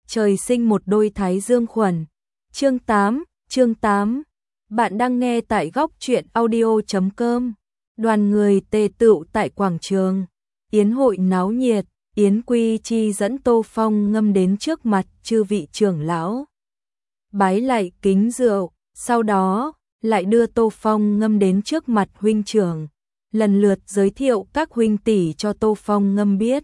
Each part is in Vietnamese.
trời sinh một đôi thái dương khuẩn. Chương 8. Bạn đang nghe tại góc truyện audio.com. Đoàn người tề tựu tại quảng trường. Yến hội náo nhiệt, Yến Quy Chi dẫn Tô Phong Ngâm đến trước mặt chư vị trưởng lão. Bái lạy kính rượu, sau đó lại đưa Tô Phong Ngâm đến trước mặt huynh trưởng. Lần lượt giới thiệu các huynh tỷ cho Tô Phong Ngâm biết.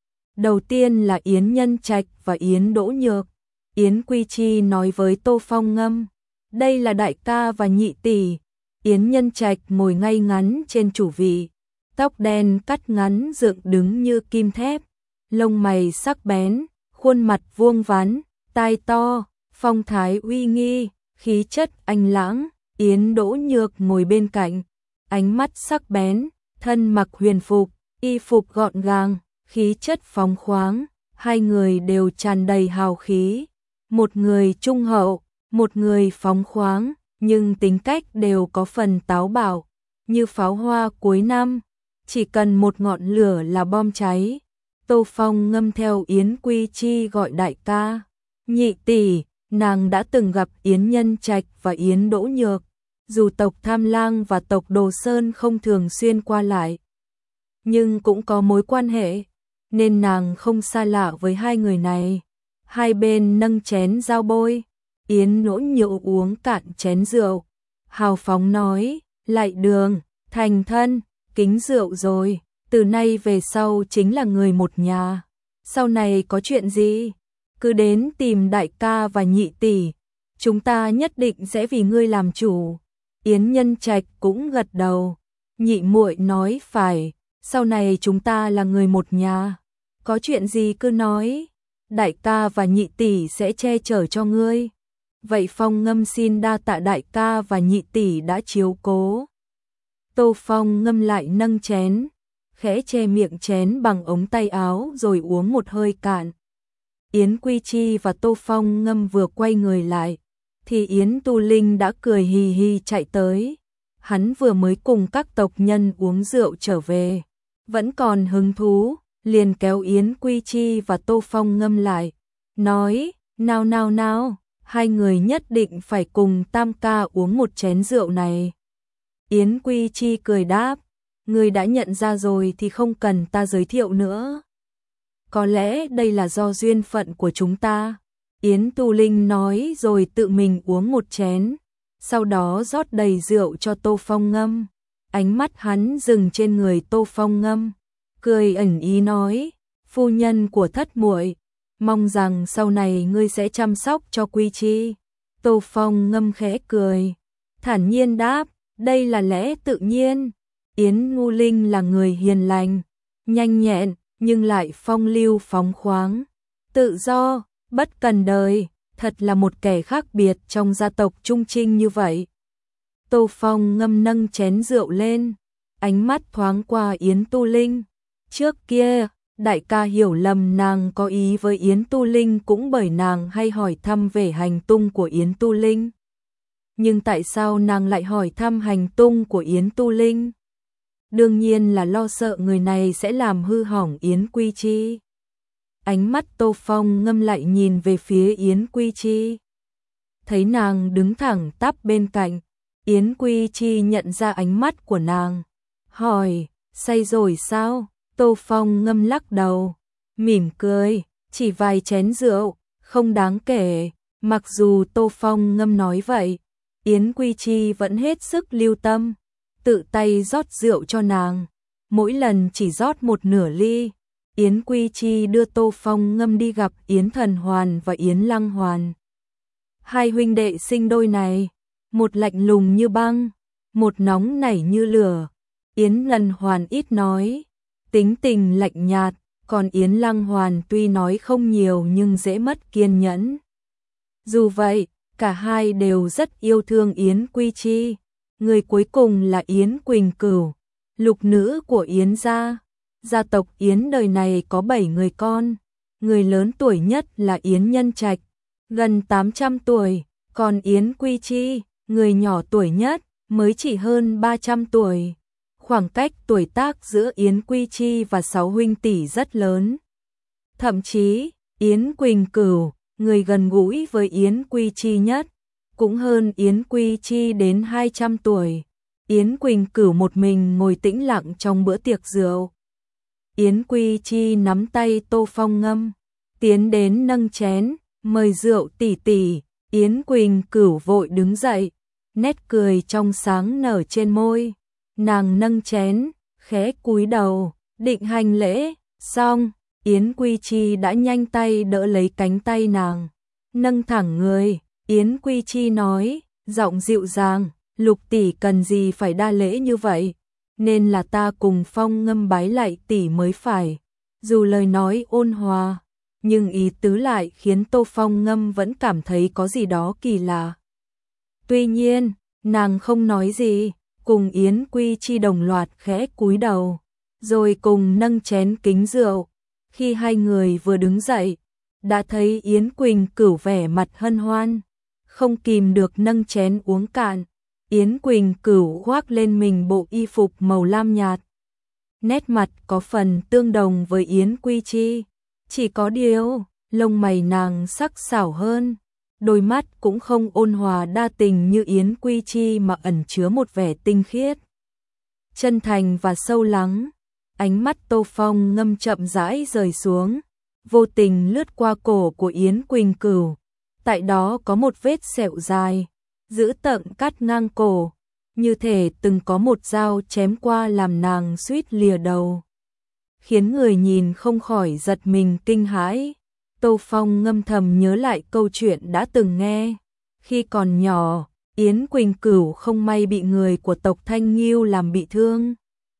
Đầu tiên là Yến Nhân Trạch và Yến Đỗ Nhược. Yến Quy Chi nói với Tô Phong Ngâm, đây là đại ca và nhị tỷ. Yến Nhân Trạch ngồi ngay ngắn trên chủ vị, tóc đen cắt ngắn dựng đứng như kim thép, lông mày sắc bén, khuôn mặt vuông vắn, tai to, phong thái uy nghi, khí chất anh lãng. Yến Đỗ Nhược ngồi bên cạnh, ánh mắt sắc bén, thân mặc huyền phục, y phục gọn gàng, khí chất phóng khoáng, hai người đều tràn đầy hào khí. Một người trung hậu, một người phóng khoáng, nhưng tính cách đều có phần táo bạo, như pháo hoa cuối năm, chỉ cần một ngọn lửa là bom cháy. Tô Phong Ngâm theo Yến Quy Chi gọi đại ca, nhị tỷ. Nàng đã từng gặp Yến Nhân Trạch và Yến Đỗ Nhược, dù tộc Tham Lang và tộc Đồ Sơn không thường xuyên qua lại, nhưng cũng có mối quan hệ, nên nàng không xa lạ với hai người này. Hai bên nâng chén giao bôi, Yến Đỗ Nhược uống cạn chén rượu, hào phóng nói, lạy đường, thành thân, kính rượu rồi, từ nay về sau chính là người một nhà, sau này có chuyện gì cứ đến tìm đại ca và nhị tỷ, chúng ta nhất định sẽ vì ngươi làm chủ. Yến Nhân Trạch cũng gật đầu, nhị muội nói phải, sau này chúng ta là người một nhà, có chuyện gì cứ nói, đại ca và nhị tỷ sẽ che chở cho ngươi. Vậy Phong Ngâm xin đa tạ đại ca và nhị tỷ đã chiếu cố. Tô Phong Ngâm lại nâng chén, khẽ che miệng chén bằng ống tay áo rồi uống một hơi cạn. Yến Quy Chi và Tô Phong Ngâm vừa quay người lại, thì Yến Tu Linh đã cười hì hì chạy tới. Hắn vừa mới cùng các tộc nhân uống rượu trở về, vẫn còn hứng thú, liền kéo Yến Quy Chi và Tô Phong Ngâm lại, nói, nào, hai người nhất định phải cùng tam ca uống một chén rượu này. Yến Quy Chi cười đáp, ngươi đã nhận ra rồi thì không cần ta giới thiệu nữa. Có lẽ đây là do duyên phận của chúng ta. Yến Tu Linh nói rồi tự mình uống một chén, sau đó rót đầy rượu cho Tô Phong Ngâm. Ánh mắt hắn dừng trên người Tô Phong Ngâm, cười ẩn ý nói, phu nhân của thất muội, mong rằng sau này ngươi sẽ chăm sóc cho Quy Chi. Tô Phong Ngâm khẽ cười, thản nhiên đáp, đây là lẽ tự nhiên. Yến Tu Linh là người hiền lành, nhanh nhẹn, nhưng lại phong lưu phóng khoáng, tự do, bất cần đời, thật là một kẻ khác biệt trong gia tộc Trung Trinh như vậy. Tô Phong Ngâm nâng chén rượu lên, ánh mắt thoáng qua Yến Tu Linh. Trước kia, đại ca hiểu lầm nàng có ý với Yến Tu Linh cũng bởi nàng hay hỏi thăm về hành tung của Yến Tu Linh. Nhưng tại sao nàng lại hỏi thăm hành tung của Yến Tu Linh? Đương nhiên là lo sợ người này sẽ làm hư hỏng Yến Quy Chi. Ánh mắt Tô Phong Ngâm lại nhìn về phía Yến Quy Chi. Thấy nàng đứng thẳng tắp bên cạnh, Yến Quy Chi nhận ra ánh mắt của nàng, hỏi, say rồi sao? Tô Phong Ngâm lắc đầu, mỉm cười, chỉ vài chén rượu, không đáng kể. Mặc dù Tô Phong Ngâm nói vậy, Yến Quy Chi vẫn hết sức lưu tâm, tự tay rót rượu cho nàng, mỗi lần chỉ rót một nửa ly. Yến Quy Chi đưa Tô Phong Ngâm đi gặp Yến Thần Hoàn và Yến Lăng Hoàn. Hai huynh đệ sinh đôi này, một lạnh lùng như băng, một nóng nảy như lửa. Yến Lăng Hoàn ít nói, tính tình lạnh nhạt, còn Yến Lăng Hoàn tuy nói không nhiều nhưng dễ mất kiên nhẫn. Dù vậy, cả hai đều rất yêu thương Yến Quy Chi. Người cuối cùng là Yến Quỳnh Cửu, lục nữ của Yến gia. Gia tộc Yến đời này có 7 người con, người lớn tuổi nhất là Yến Nhân Trạch, gần 800 tuổi, còn Yến Quy Chi, người nhỏ tuổi nhất, mới chỉ hơn 300 tuổi. Khoảng cách tuổi tác giữa Yến Quy Chi và 6 huynh tỷ rất lớn. Thậm chí, Yến Quỳnh Cửu, người gần gũi với Yến Quy Chi nhất, cũng hơn Yến Quy Chi đến 200 tuổi. Yến Quỳnh Cửu một mình ngồi tĩnh lặng trong bữa tiệc rượu. Yến Quy Chi nắm tay Tô Phong Ngâm, tiến đến nâng chén, mời rượu tỷ tỷ. Yến Quỳnh Cửu vội đứng dậy, nét cười trong sáng nở trên môi. Nàng nâng chén, khẽ cúi đầu, định hành lễ, xong, Yến Quy Chi đã nhanh tay đỡ lấy cánh tay nàng, nâng thẳng người. Yến Quy Chi nói, giọng dịu dàng, Lục tỷ cần gì phải đa lễ như vậy, nên là ta cùng Phong Ngâm bái lại tỷ mới phải. Dù lời nói ôn hòa, nhưng ý tứ lại khiến Tô Phong Ngâm vẫn cảm thấy có gì đó kỳ lạ. Tuy nhiên, nàng không nói gì, cùng Yến Quy Chi đồng loạt khẽ cúi đầu, rồi cùng nâng chén kính rượu. Khi hai người vừa đứng dậy, đã thấy Yến Quỳnh Cửu vẻ mặt hân hoan, không kìm được nâng chén uống cạn. Yến Quỳnh Cửu khoác lên mình bộ y phục màu lam nhạt, nét mặt có phần tương đồng với Yến Quy Chi, chỉ có điều lông mày nàng sắc sảo hơn, đôi mắt cũng không ôn hòa đa tình như Yến Quy Chi mà ẩn chứa một vẻ tinh khiết, chân thành và sâu lắng. Ánh mắt Tô Phong Ngâm chậm rãi rời xuống, vô tình lướt qua cổ của Yến Quỳnh Cửu. Tại đó có một vết sẹo dài, dữ tợn cắt ngang cổ, như thể từng có một dao chém qua làm nàng suýt lìa đầu, khiến người nhìn không khỏi giật mình kinh hãi. Tô Phong Ngâm thầm nhớ lại câu chuyện đã từng nghe. Khi còn nhỏ, Yến Quỳnh Cửu không may bị người của tộc Thanh Nghiêu làm bị thương.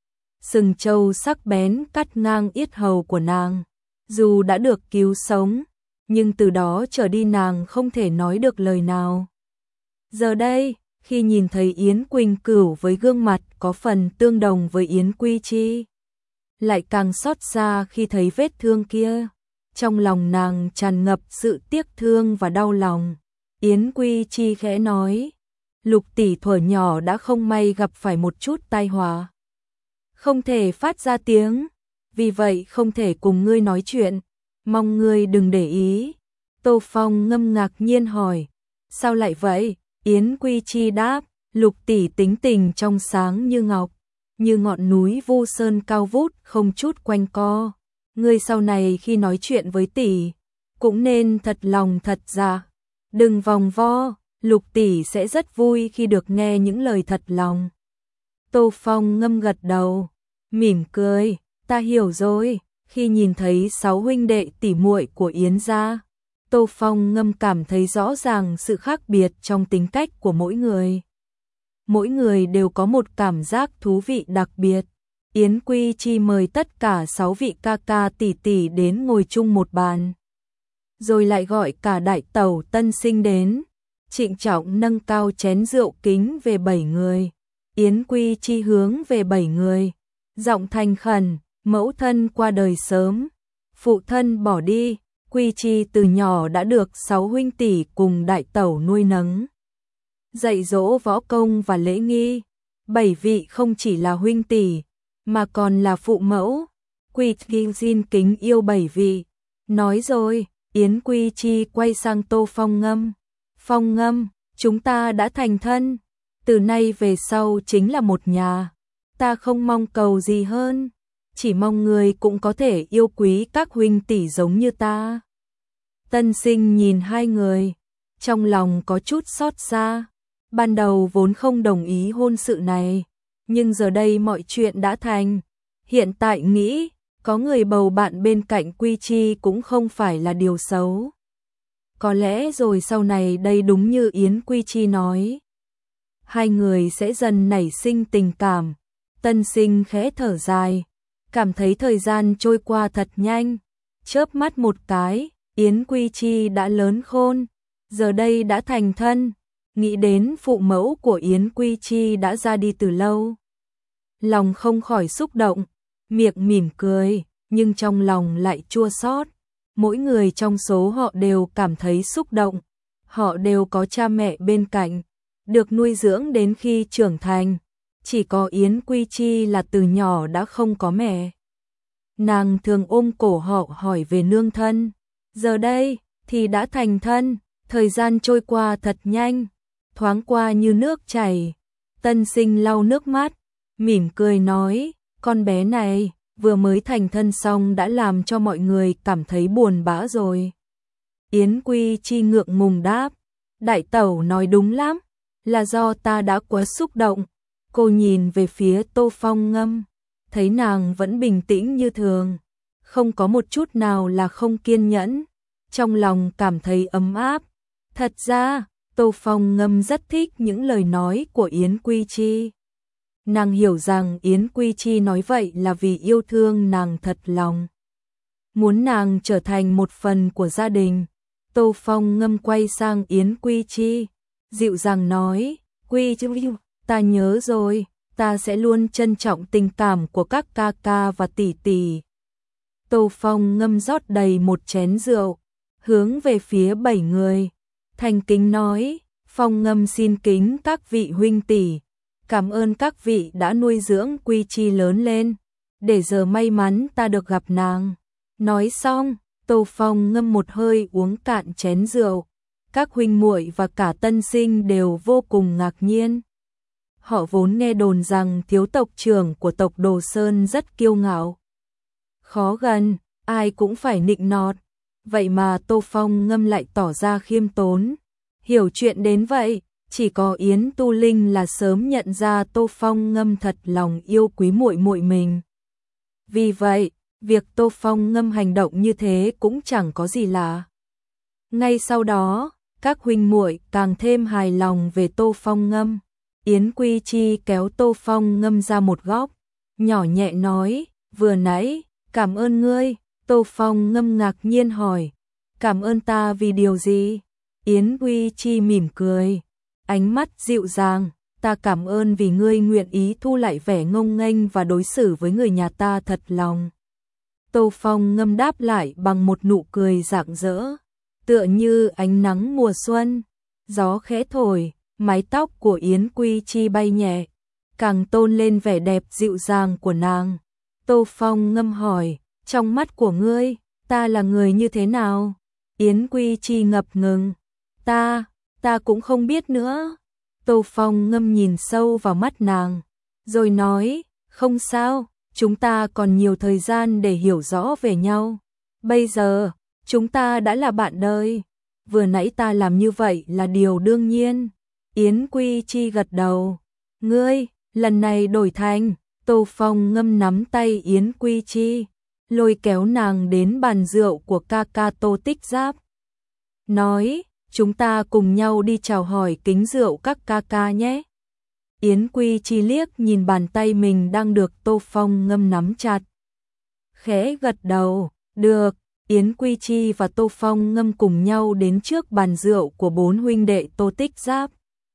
Sừng trâu sắc bén cắt ngang yết hầu của nàng. Dù đã được cứu sống, nhưng từ đó trở đi nàng không thể nói được lời nào. Giờ đây, khi nhìn thấy Yến Quỳnh Cửu với gương mặt có phần tương đồng với Yến Quy Chi, lại càng xót xa khi thấy vết thương kia. Trong lòng nàng tràn ngập sự tiếc thương và đau lòng. Yến Quy Chi khẽ nói, Lục tỷ thuở nhỏ đã không may gặp phải một chút tai họa, không thể phát ra tiếng, vì vậy không thể cùng ngươi nói chuyện, mong ngươi đừng để ý. Tô Phong Ngâm ngạc nhiên hỏi, sao lại vậy? Yến Quy Chi đáp, Lục tỷ tính tình trong sáng như ngọc, như ngọn núi Vu Sơn cao vút không chút quanh co. Ngươi sau này khi nói chuyện với tỷ, cũng nên thật lòng thật dạ, đừng vòng vo, Lục tỷ sẽ rất vui khi được nghe những lời thật lòng. Tô Phong Ngâm gật đầu, mỉm cười, ta hiểu rồi. Khi nhìn thấy 6 huynh đệ tỷ muội của Yến gia, Tô Phong Ngâm cảm thấy rõ ràng sự khác biệt trong tính cách của mỗi người. Mỗi người đều có một cảm giác thú vị đặc biệt. Yến Quy Chi mời tất cả 6 vị ca ca tỷ tỷ đến ngồi chung một bàn, rồi lại gọi cả đại tẩu Tân Sinh đến, trịnh trọng nâng cao chén rượu kính về 7 người. Yến Quy Chi hướng về 7 người, giọng thành khẩn, mẫu thân qua đời sớm, phụ thân bỏ đi, Quy Chi từ nhỏ đã được 6 huynh tỷ cùng đại tẩu nuôi nấng, dạy dỗ võ công và lễ nghi. 7 vị không chỉ là huynh tỷ, mà còn là phụ mẫu. Quy Chi xin kính yêu 7 vị. Nói rồi, Yến Quy Chi quay sang Tô Phong Ngâm. Phong Ngâm, chúng ta đã thành thân, từ nay về sau chính là một nhà. Ta không mong cầu gì hơn, chỉ mong người cũng có thể yêu quý các huynh tỷ giống như ta. Tân Sinh nhìn hai người, trong lòng có chút xót xa. Ban đầu vốn không đồng ý hôn sự này, nhưng giờ đây mọi chuyện đã thành. Hiện tại nghĩ, có người bầu bạn bên cạnh Quy Chi cũng không phải là điều xấu. Có lẽ rồi sau này đây đúng như Yến Quy Chi nói, hai người sẽ dần nảy sinh tình cảm. Tân Sinh khẽ thở dài, cảm thấy thời gian trôi qua thật nhanh. Chớp mắt một cái, Yến Quy Chi đã lớn khôn, giờ đây đã thành thân. Nghĩ đến phụ mẫu của Yến Quy Chi đã ra đi từ lâu, lòng không khỏi xúc động, miệng mỉm cười, nhưng trong lòng lại chua xót. Mỗi người trong số họ đều cảm thấy xúc động, họ đều có cha mẹ bên cạnh, được nuôi dưỡng đến khi trưởng thành. Chỉ có Yến Quy Chi là từ nhỏ đã không có mẹ. Nàng thường ôm cổ họ hỏi về nương thân. Giờ đây, thì đã thành thân. Thời gian trôi qua thật nhanh, thoáng qua như nước chảy. Tân Sinh lau nước mắt, mỉm cười nói, con bé này vừa mới thành thân xong đã làm cho mọi người cảm thấy buồn bã rồi. Yến Quy Chi ngượng ngùng đáp, đại tẩu nói đúng lắm, là do ta đã quá xúc động. Cô nhìn về phía Tô Phong Ngâm, thấy nàng vẫn bình tĩnh như thường, không có một chút nào là không kiên nhẫn, trong lòng cảm thấy ấm áp. Thật ra, Tô Phong Ngâm rất thích những lời nói của Yến Quy Chi. Nàng hiểu rằng Yến Quy Chi nói vậy là vì yêu thương nàng thật lòng, muốn nàng trở thành một phần của gia đình. Tô Phong Ngâm quay sang Yến Quy Chi, dịu dàng nói, Quy Chi, ta nhớ rồi, ta sẽ luôn trân trọng tình cảm của các ca ca và tỷ tỷ. Tô Phong Ngâm rót đầy một chén rượu, hướng về phía 7 người, thành kính nói, Phong Ngâm xin kính các vị huynh tỷ, cảm ơn các vị đã nuôi dưỡng Quy Chi lớn lên, để giờ may mắn ta được gặp nàng. Nói xong, Tô Phong Ngâm một hơi uống cạn chén rượu, các huynh muội và cả Tân Sinh đều vô cùng ngạc nhiên. Họ vốn nghe đồn rằng thiếu tộc trưởng của tộc Đồ Sơn rất kiêu ngạo, khó gần, ai cũng phải nịnh nọt, vậy mà Tô Phong Ngâm lại tỏ ra khiêm tốn. Hiểu chuyện đến vậy, chỉ có Yến Tu Linh là sớm nhận ra Tô Phong Ngâm thật lòng yêu quý muội muội mình. Vì vậy, việc Tô Phong Ngâm hành động như thế cũng chẳng có gì lạ. Ngay sau đó, các huynh muội càng thêm hài lòng về Tô Phong Ngâm. Yến Quy Chi kéo Tô Phong Ngâm ra một góc, nhỏ nhẹ nói, vừa nãy, cảm ơn ngươi. Tô Phong Ngâm ngạc nhiên hỏi, cảm ơn ta vì điều gì? Yến Quy Chi mỉm cười, ánh mắt dịu dàng, ta cảm ơn vì ngươi nguyện ý thu lại vẻ ngông nghênh và đối xử với người nhà ta thật lòng. Tô Phong Ngâm đáp lại bằng một nụ cười rạng rỡ, tựa như ánh nắng mùa xuân, gió khẽ thổi, mái tóc của Yến Quy Chi bay nhẹ, càng tôn lên vẻ đẹp dịu dàng của nàng. Tô Phong Ngâm hỏi, trong mắt của ngươi, ta là người như thế nào? Yến Quy Chi ngập ngừng, ta cũng không biết nữa. Tô Phong Ngâm nhìn sâu vào mắt nàng, rồi nói, không sao, chúng ta còn nhiều thời gian để hiểu rõ về nhau. Bây giờ, chúng ta đã là bạn đời. Vừa nãy ta làm như vậy là điều đương nhiên. Yến Quy Chi gật đầu. Ngươi, lần này đổi thành. Tô Phong Ngâm nắm tay Yến Quy Chi, lôi kéo nàng đến bàn rượu của ca ca Tô Tích Giáp. Nói, chúng ta cùng nhau đi chào hỏi kính rượu các ca ca nhé. Yến Quy Chi liếc nhìn bàn tay mình đang được Tô Phong Ngâm nắm chặt, khẽ gật đầu, được. Yến Quy Chi và Tô Phong Ngâm cùng nhau đến trước bàn rượu của 4 huynh đệ Tô Tích Giáp.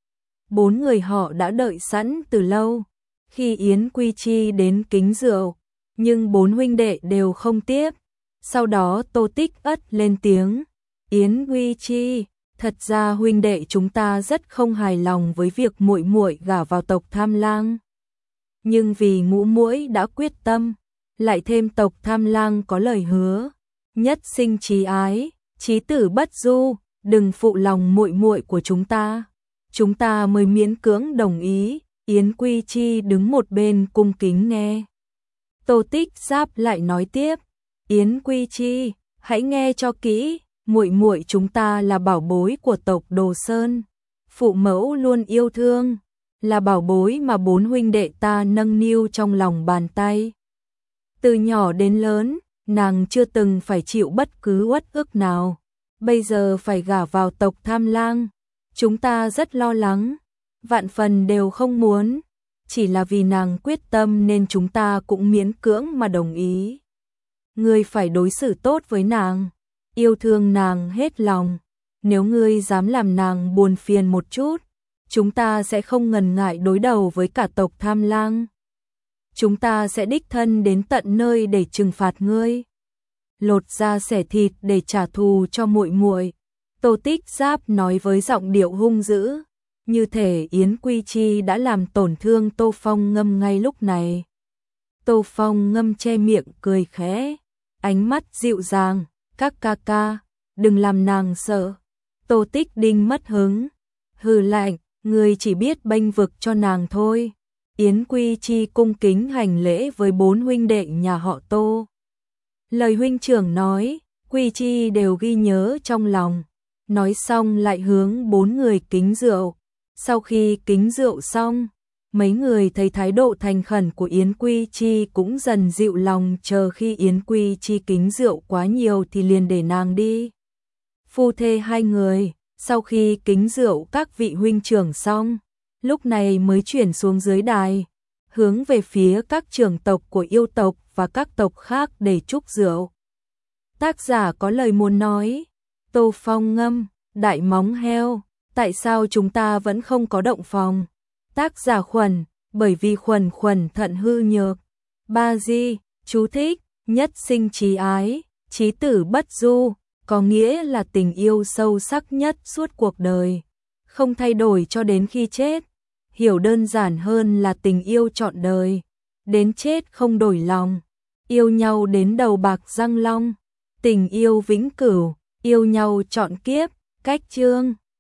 4 người họ đã đợi sẵn từ lâu. Khi Yến Quy Chi đến kính rượu, nhưng 4 huynh đệ đều không tiếp. Sau đó Tô Tích Ất lên tiếng, Yến Quy Chi, thật ra huynh đệ chúng ta rất không hài lòng với việc muội muội gả vào tộc Tham Lang. Nhưng vì Ngũ Muội đã quyết tâm, lại thêm tộc Tham Lang có lời hứa, nhất sinh chí ái, chí tử bất du, đừng phụ lòng muội muội của chúng ta mới miễn cưỡng đồng ý. Yến Quy Chi đứng một bên cung kính nghe. Tô Tích Giáp lại nói tiếp, Yến Quy Chi, hãy nghe cho kỹ, muội muội chúng ta là bảo bối của tộc Đồ Sơn, phụ mẫu luôn yêu thương, là bảo bối mà 4 huynh đệ ta nâng niu trong lòng bàn tay. Từ nhỏ đến lớn, nàng chưa từng phải chịu bất cứ uất ức nào, bây giờ phải gả vào tộc Tham Lang, chúng ta rất lo lắng, vạn phần đều không muốn, chỉ là vì nàng quyết tâm nên chúng ta cũng miễn cưỡng mà đồng ý. Ngươi phải đối xử tốt với nàng, yêu thương nàng hết lòng, nếu ngươi dám làm nàng buồn phiền một chút, chúng ta sẽ không ngần ngại đối đầu với cả tộc Tham Lang. Chúng ta sẽ đích thân đến tận nơi để trừng phạt ngươi, lột da xẻ thịt để trả thù cho muội muội. Tô Tích Giáp nói với giọng điệu hung dữ, như thể Yến Quy Chi đã làm tổn thương Tô Phong Ngâm ngay lúc này. Tô Phong Ngâm che miệng cười khẽ, ánh mắt dịu dàng, các ca ca, đừng làm nàng sợ. Tô Tích Đinh mất hứng, hừ lạnh, ngươi chỉ biết bênh vực cho nàng thôi. Yến Quy Chi cung kính hành lễ với 4 huynh đệ nhà họ Tô. Lời huynh trưởng nói, Quy Chi đều ghi nhớ trong lòng. Nói xong lại hướng 4 người kính rượu. Sau khi kính rượu xong, mấy người thấy thái độ thành khẩn của Yến Quy Chi cũng dần dịu lòng, chờ khi Yến Quy Chi kính rượu quá nhiều thì liền để nàng đi. Phu thê hai người, sau khi kính rượu các vị huynh trưởng xong, lúc này mới chuyển xuống dưới đài, hướng về phía các trưởng tộc của yêu tộc và các tộc khác để chúc rượu. Tác giả có lời muốn nói, Tô Phong ngâm, đại móng heo, tại sao chúng ta vẫn không có động phòng? Tác giả Khuẩn, bởi vì Khuẩn thận hư nhược. Ba Di, chú thích, nhất sinh trí ái, chí tử bất du, có nghĩa là tình yêu sâu sắc nhất suốt cuộc đời, không thay đổi cho đến khi chết. Hiểu đơn giản hơn là tình yêu trọn đời, đến chết không đổi lòng, yêu nhau đến đầu bạc răng long, tình yêu vĩnh cửu, yêu nhau trọn kiếp. Cách chương